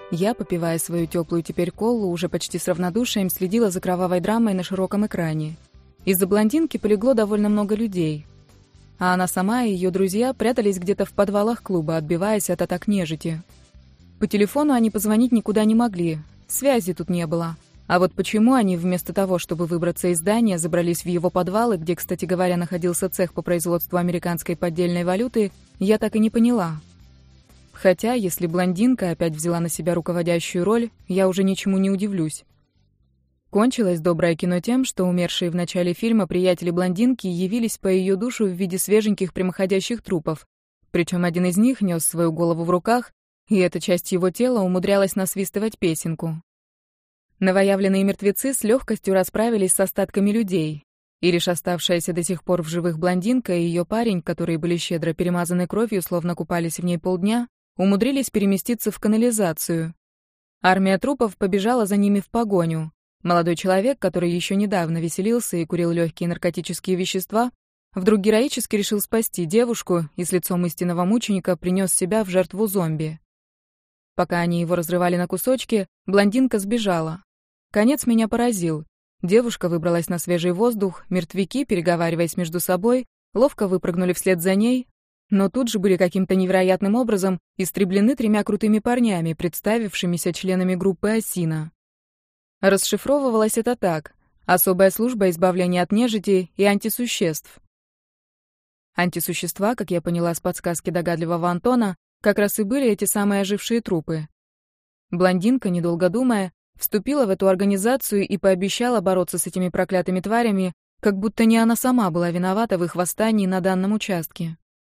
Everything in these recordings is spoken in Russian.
Я, попивая свою теплую теперь колу, уже почти с равнодушием следила за кровавой драмой на широком экране. Из-за блондинки полегло довольно много людей. А она сама и ее друзья прятались где-то в подвалах клуба, отбиваясь от атак нежити. По телефону они позвонить никуда не могли, связи тут не было. А вот почему они вместо того, чтобы выбраться из здания, забрались в его подвалы, где, кстати говоря, находился цех по производству американской поддельной валюты, я так и не поняла. Хотя, если блондинка опять взяла на себя руководящую роль, я уже ничему не удивлюсь. Кончилось доброе кино тем, что умершие в начале фильма приятели блондинки явились по ее душу в виде свеженьких прямоходящих трупов. Причем один из них нес свою голову в руках, и эта часть его тела умудрялась насвистывать песенку. Новоявленные мертвецы с легкостью расправились с остатками людей, и лишь оставшаяся до сих пор в живых блондинка и ее парень, которые были щедро перемазаны кровью, словно купались в ней полдня, умудрились переместиться в канализацию. Армия трупов побежала за ними в погоню. Молодой человек, который еще недавно веселился и курил легкие наркотические вещества, вдруг героически решил спасти девушку и с лицом истинного мученика принес себя в жертву зомби. Пока они его разрывали на кусочки, блондинка сбежала. Конец меня поразил. Девушка выбралась на свежий воздух, мертвяки, переговариваясь между собой, ловко выпрыгнули вслед за ней, но тут же были каким-то невероятным образом истреблены 3 крутыми парнями, представившимися членами группы «Осина». Расшифровывалось это так: особая служба избавления от нежити и антисуществ. Антисущества, как я поняла с подсказки догадливого Антона, как раз и были эти самые ожившие трупы. Блондинка, недолго думая, вступила в эту организацию и пообещала бороться с этими проклятыми тварями, как будто не она сама была виновата в их восстании на данном участке.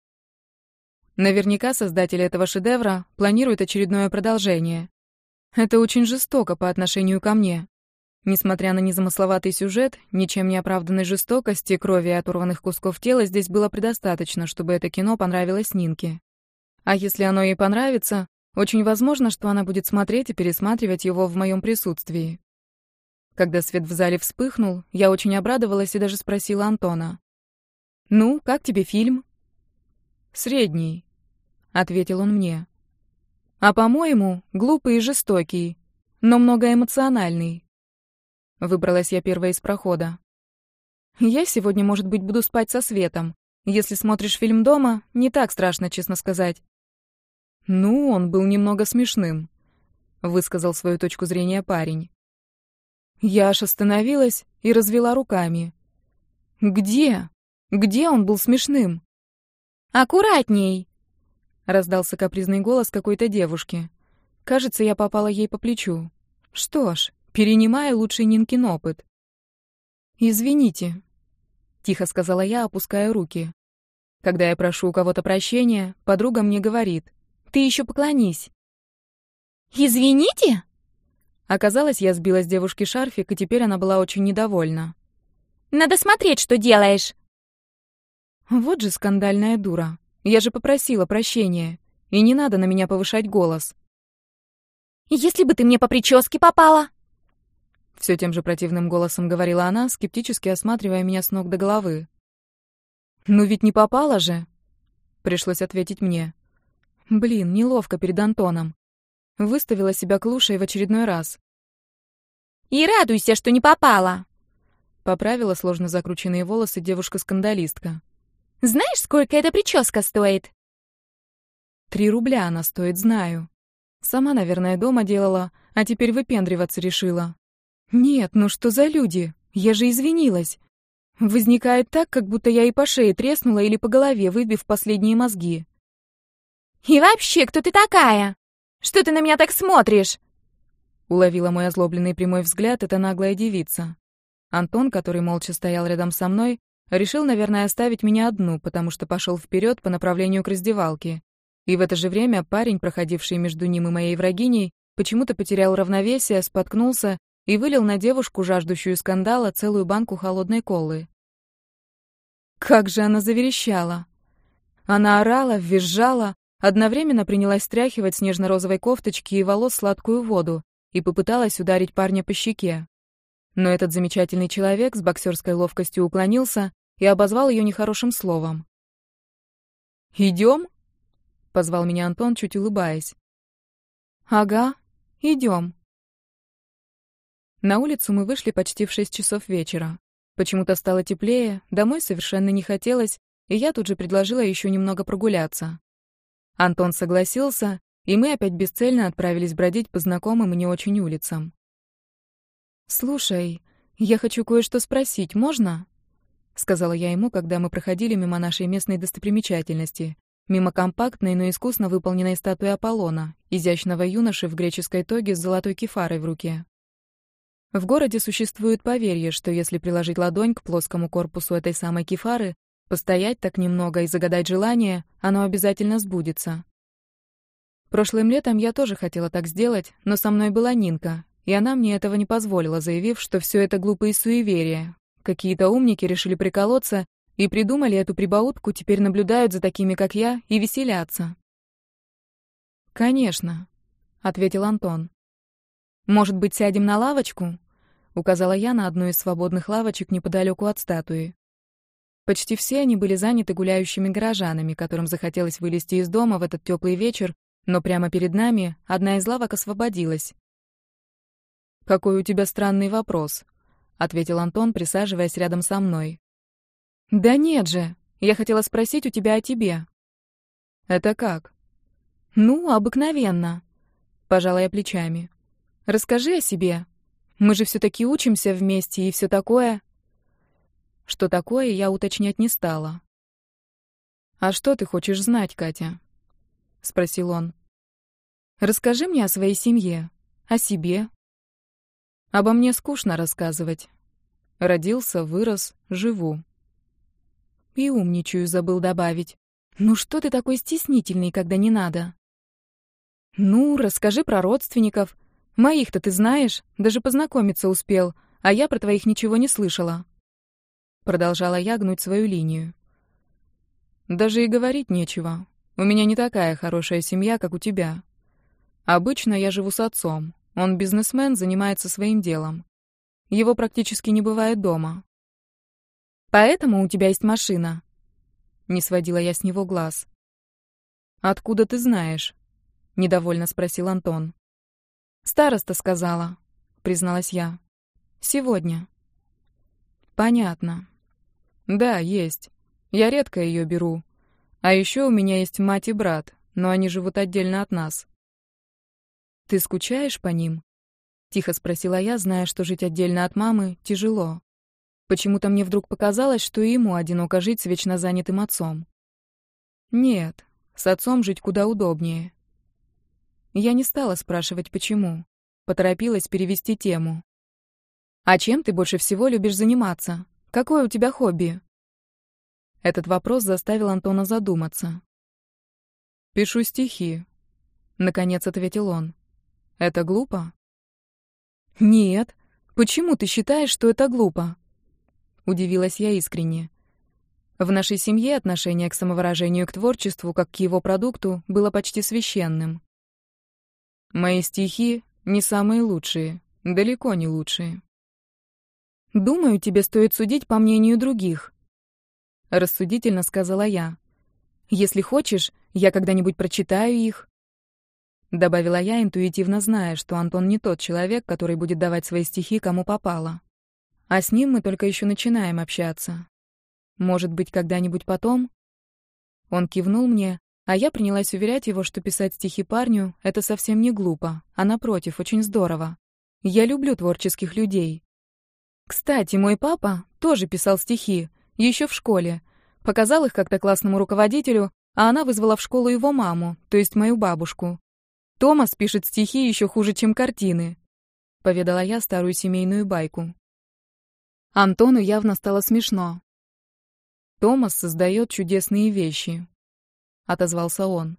Наверняка создатели этого шедевра планируют очередное продолжение. Это очень жестоко по отношению ко мне. Несмотря на незамысловатый сюжет, ничем не оправданной жестокости, крови и оторванных кусков тела здесь было предостаточно, чтобы это кино понравилось Нинке. А если оно ей понравится, очень возможно, что она будет смотреть и пересматривать его в моем присутствии. Когда свет в зале вспыхнул, я очень обрадовалась и даже спросила Антона: «Ну, как тебе фильм?» «Средний», — ответил он мне. «А по-моему, глупый и жестокий, но многоэмоциональный». Выбралась я первая из прохода. «Я сегодня, может быть, буду спать со светом. Если смотришь фильм дома, не так страшно, честно сказать». «Ну, он был немного смешным», — высказал свою точку зрения парень. Я аж остановилась и развела руками. «Где? Где он был смешным?» «Аккуратней!» — раздался капризный голос какой-то девушки. Кажется, я попала ей по плечу. Что ж, перенимая лучший Нинкин опыт. «Извините», — тихо сказала я, опуская руки. Когда я прошу у кого-то прощения, подруга мне говорит: «Ты еще поклонись». «Извините?» Оказалось, я сбила с девушки шарфик, и теперь она была очень недовольна. «Надо смотреть, что делаешь». Вот же скандальная дура. Я же попросила прощения. И не надо на меня повышать голос. «Если бы ты мне по прическе попала». Все тем же противным голосом говорила она, скептически осматривая меня с ног до головы. «Ну ведь не попала же!» Пришлось ответить мне. Блин, неловко перед Антоном. Выставила себя клушей в очередной раз. «И радуйся, что не попала!» Поправила сложно закрученные волосы девушка-скандалистка. «Знаешь, сколько эта прическа стоит?» 3 рубля она стоит, знаю. Сама, наверное, дома делала, а теперь выпендриваться решила. Нет, ну что за люди? Я же извинилась. Возникает так, как будто я и по шее треснула или по голове, выбив последние мозги. «И вообще, кто ты такая? Что ты на меня так смотришь?» Уловила мой озлобленный прямой взгляд эта наглая девица. Антон, который молча стоял рядом со мной, решил, наверное, оставить меня одну, потому что пошел вперед по направлению к раздевалке. И в это же время парень, проходивший между ним и моей врагиней, почему-то потерял равновесие, споткнулся и вылил на девушку, жаждущую скандала, целую банку холодной колы. Как же она заверещала! Она орала, визжала, одновременно принялась стряхивать с нежно-розовой кофточки и волос сладкую воду и попыталась ударить парня по щеке. Но этот замечательный человек с боксерской ловкостью уклонился и обозвал ее нехорошим словом. «Идем?» — позвал меня Антон, чуть улыбаясь. «Ага», Идем. На улицу мы вышли почти в 6 часов вечера. Почему-то стало теплее, домой совершенно не хотелось, и я тут же предложила еще немного прогуляться. Антон согласился, и мы опять бесцельно отправились бродить по знакомым и не очень улицам. «Слушай, я хочу кое-что спросить, можно?» — сказала я ему, когда мы проходили мимо нашей местной достопримечательности, мимо компактной, но искусно выполненной статуи Аполлона, изящного юноши в греческой тоге с золотой кефарой в руке. В городе существует поверье, что если приложить ладонь к плоскому корпусу этой самой кефары, постоять так немного и загадать желание, оно обязательно сбудется. Прошлым летом я тоже хотела так сделать, но со мной была Нинка, и она мне этого не позволила, заявив, что все это глупые суеверия. Какие-то умники решили приколоться и придумали эту прибаутку, теперь наблюдают за такими, как я, и веселятся. «Конечно», — ответил Антон. «Может быть, сядем на лавочку?» — указала я на одну из свободных лавочек неподалеку от статуи. Почти все они были заняты гуляющими горожанами, которым захотелось вылезти из дома в этот теплый вечер, но прямо перед нами одна из лавок освободилась. «Какой у тебя странный вопрос», — ответил Антон, присаживаясь рядом со мной. «Да нет же, я хотела спросить у тебя о тебе». «Это как?» «Ну, обыкновенно», — пожала я плечами. «Расскажи о себе. Мы же все-таки учимся вместе и все такое». Что такое, я уточнять не стала. «А что ты хочешь знать, Катя?» — спросил он. «Расскажи мне о своей семье, о себе». «Обо мне скучно рассказывать. Родился, вырос, живу». И умничаю, забыл добавить. «Ну что ты такой стеснительный, когда не надо?» «Ну, расскажи про родственников. Моих-то ты знаешь, даже познакомиться успел, а я про твоих ничего не слышала». Продолжала я гнуть свою линию. «Даже и говорить нечего. У меня не такая хорошая семья, как у тебя. Обычно я живу с отцом. Он бизнесмен, занимается своим делом. Его практически не бывает дома». «Поэтому у тебя есть машина?» Не сводила я с него глаз. «Откуда ты знаешь?» — недовольно спросил Антон. «Староста сказала», — призналась я. «Сегодня». «Понятно. Да, есть. Я редко ее беру. А еще у меня есть мать и брат, но они живут отдельно от нас». «Ты скучаешь по ним?» — тихо спросила я, зная, что жить отдельно от мамы тяжело. Почему-то мне вдруг показалось, что и ему одиноко жить с вечно занятым отцом. Нет, с отцом жить куда удобнее. Я не стала спрашивать, почему. Поторопилась перевести тему. «А чем ты больше всего любишь заниматься? Какое у тебя хобби?» Этот вопрос заставил Антона задуматься. «Пишу стихи», — наконец ответил он. «Это глупо?» «Нет. Почему ты считаешь, что это глупо?» Удивилась я искренне. В нашей семье отношение к самовыражению и к творчеству, как к его продукту, было почти священным. «Мои стихи не самые лучшие, далеко не лучшие». «Думаю, тебе стоит судить по мнению других», — рассудительно сказала я. «Если хочешь, я когда-нибудь прочитаю их». Добавила я, интуитивно зная, что Антон не тот человек, который будет давать свои стихи кому попало. А с ним мы только еще начинаем общаться. Может быть, когда-нибудь потом? Он кивнул мне, а я принялась уверять его, что писать стихи парню — это совсем не глупо, а напротив, очень здорово. Я люблю творческих людей. Кстати, мой папа тоже писал стихи, еще в школе. Показал их как-то классному руководителю, а она вызвала в школу его маму, то есть мою бабушку. «Томас пишет стихи еще хуже, чем картины», — поведала я старую семейную байку. Антону явно стало смешно. «Томас создает чудесные вещи», — отозвался он.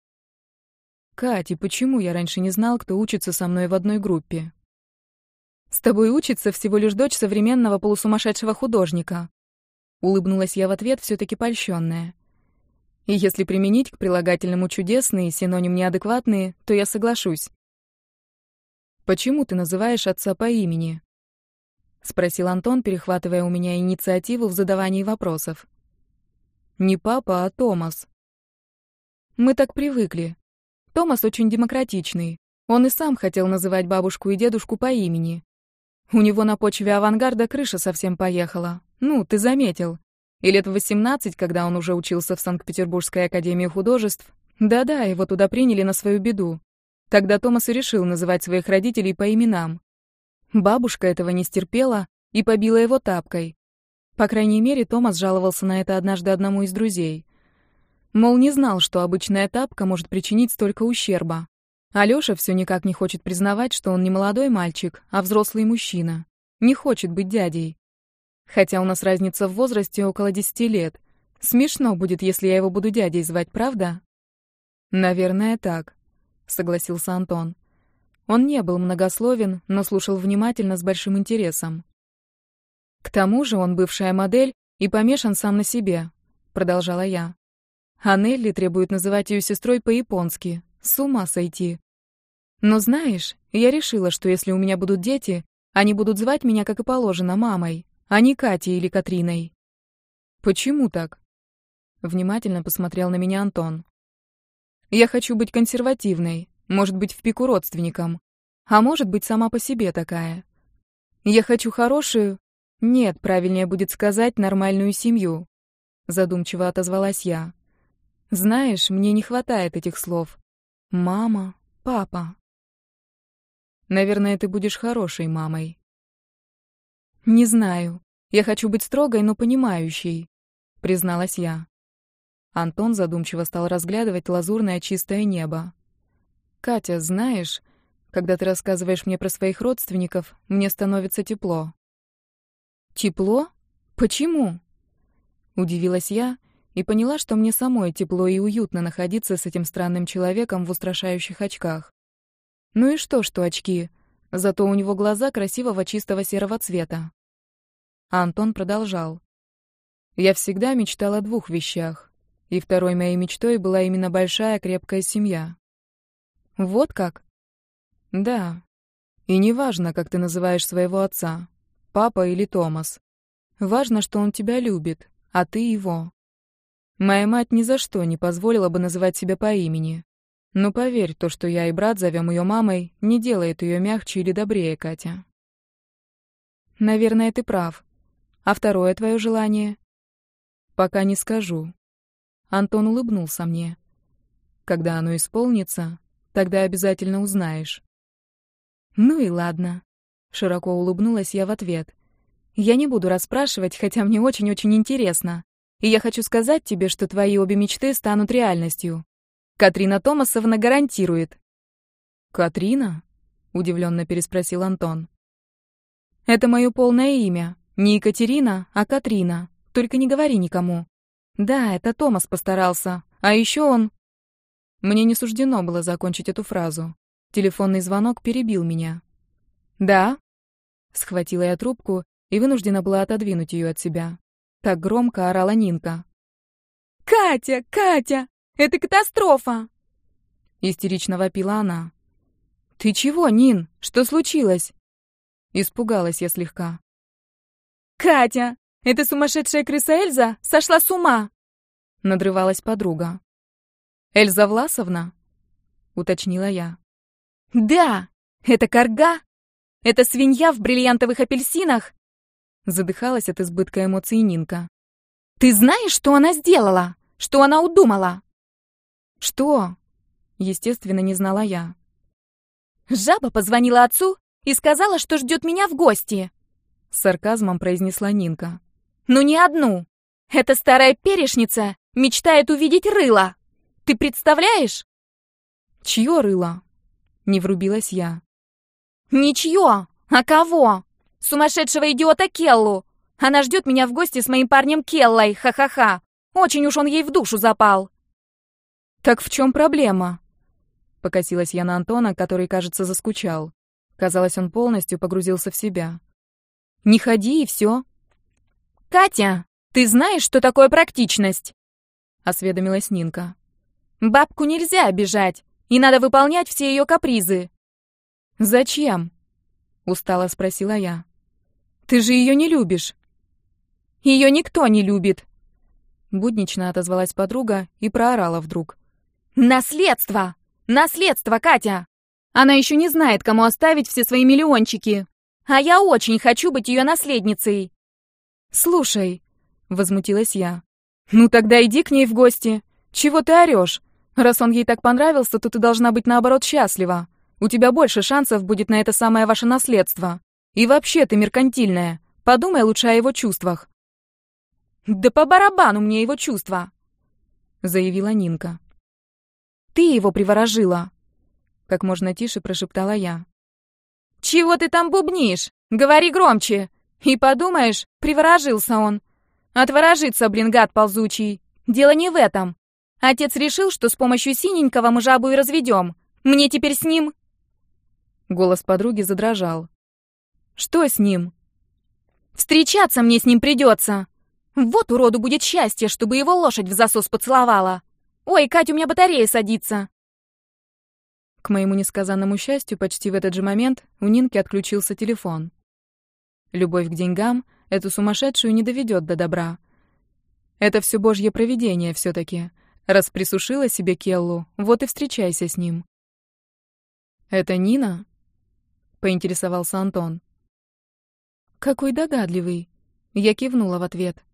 «Катя, почему я раньше не знал, кто учится со мной в одной группе?» «С тобой учится всего лишь дочь современного полусумасшедшего художника», — улыбнулась я в ответ, все-таки польщенная. «И если применить к прилагательному чудесные, синоним неадекватные, то я соглашусь». «Почему ты называешь отца по имени?» — спросил Антон, перехватывая у меня инициативу в задавании вопросов. «Не папа, а Томас». «Мы так привыкли. Томас очень демократичный. Он и сам хотел называть бабушку и дедушку по имени. У него на почве авангарда крыша совсем поехала. Ну, ты заметил. И лет в 18, когда он уже учился в Санкт-Петербургской академии художеств, да-да, его туда приняли на свою беду. Тогда Томас и решил называть своих родителей по именам. Бабушка этого не стерпела и побила его тапкой. По крайней мере, Томас жаловался на это однажды одному из друзей. Мол, не знал, что обычная тапка может причинить столько ущерба. Алёша все никак не хочет признавать, что он не молодой мальчик, а взрослый мужчина. Не хочет быть дядей. Хотя у нас разница в возрасте около 10 лет. Смешно будет, если я его буду дядей звать, правда? Наверное, так, согласился Антон. Он не был многословен, но слушал внимательно с большим интересом. К тому же он бывшая модель и помешан сам на себе, продолжала я. А Нелли требует называть ее сестрой по-японски. С ума сойти. Но знаешь, я решила, что если у меня будут дети, они будут звать меня, как и положено, мамой, а не Катей или Катриной. Почему так? Внимательно посмотрел на меня Антон. Я хочу быть консервативной, может быть, в пику родственникам, а может быть, сама по себе такая. Я хочу хорошую... Нет, правильнее будет сказать, нормальную семью. Задумчиво отозвалась я. Знаешь, мне не хватает этих слов. Мама, папа. Наверное, ты будешь хорошей мамой. Не знаю. Я хочу быть строгой, но понимающей, призналась я. Антон задумчиво стал разглядывать лазурное чистое небо. Катя, знаешь, когда ты рассказываешь мне про своих родственников, мне становится тепло. Тепло? Почему? Удивилась я и поняла, что мне самой тепло и уютно находиться с этим странным человеком в устрашающих очках. Ну и что очки? Зато у него глаза красивого чистого серого цвета. А Антон продолжал. Я всегда мечтал о двух вещах, и второй моей мечтой была именно большая крепкая семья. Вот как? Да. И не важно, как ты называешь своего отца, папа или Томас. Важно, что он тебя любит, а ты его. Моя мать ни за что не позволила бы называть себя по имени. Но поверь, то, что я и брат зовем ее мамой, не делает ее мягче или добрее, Катя. Наверное, ты прав. А второе твое желание? Пока не скажу. Антон улыбнулся мне. Когда оно исполнится, тогда обязательно узнаешь. Ну и ладно. Широко улыбнулась я в ответ. Я не буду расспрашивать, хотя мне очень-очень интересно. И я хочу сказать тебе, что твои обе мечты станут реальностью. Катрина Томасовна гарантирует. Катрина? Удивленно переспросил Антон. Это мое полное имя. Не Екатерина, а Катрина. Только не говори никому. Да, это Томас постарался. А еще он... Мне не суждено было закончить эту фразу. Телефонный звонок перебил меня. «Да?» Схватила я трубку и вынуждена была отодвинуть ее от себя. Так громко орала Нинка. «Катя, Катя! Это катастрофа!» Истерично вопила она. «Ты чего, Нин? Что случилось?» Испугалась я слегка. «Катя, эта сумасшедшая крыса Эльза сошла с ума!» Надрывалась подруга. «Эльза Власовна?» Уточнила я. «Да! Это карга! Это свинья в бриллиантовых апельсинах!» Задыхалась от избытка эмоций Нинка. «Ты знаешь, что она сделала? Что она удумала?» «Что?» Естественно, не знала я. «Жаба позвонила отцу и сказала, что ждет меня в гости!» С сарказмом произнесла Нинка. «Ну не одну! Эта старая перешница мечтает увидеть рыло! Ты представляешь?» «Чье рыло?» Не врубилась я. «Ничье! А кого? Сумасшедшего идиота Келлу! Она ждет меня в гости с моим парнем Келлой, ха-ха-ха! Очень уж он ей в душу запал!» «Так в чем проблема?» Покосилась я на Антона, который, кажется, заскучал. Казалось, он полностью погрузился в себя. «Не ходи, и все». «Катя, ты знаешь, что такое практичность?» Осведомилась Нинка. «Бабку нельзя обижать, и надо выполнять все ее капризы». «Зачем?» Устало спросила я. «Ты же ее не любишь». «Ее никто не любит». Буднично отозвалась подруга и проорала вдруг. «Наследство! Наследство, Катя! Она еще не знает, кому оставить все свои миллиончики. А я очень хочу быть ее наследницей. «Слушай», — возмутилась я, — «ну тогда иди к ней в гости. Чего ты орешь? Раз он ей так понравился, то ты должна быть, наоборот, счастлива. У тебя больше шансов будет на это самое ваше наследство. И вообще ты меркантильная. Подумай лучше о его чувствах». «Да по барабану мне его чувства», — заявила Нинка. «Ты его приворожила», — как можно тише прошептала я. «Чего ты там бубнишь? Говори громче. И подумаешь, приворожился он. Отворожится, блин, гад ползучий. Дело не в этом. Отец решил, что с помощью синенького мы жабу и разведем. Мне теперь с ним...» Голос подруги задрожал. «Что с ним?» «Встречаться мне с ним придется. Вот уроду будет счастье, чтобы его лошадь в засос поцеловала. Ой, Кать, у меня батарея садится». К моему несказанному счастью, почти в этот же момент у Нинки отключился телефон. Любовь к деньгам эту сумасшедшую не доведет до добра. Это все божье провидение все-таки. Раз присушила себе Келлу, вот и встречайся с ним. «Это Нина?» — поинтересовался Антон. «Какой догадливый!» — я кивнула в ответ.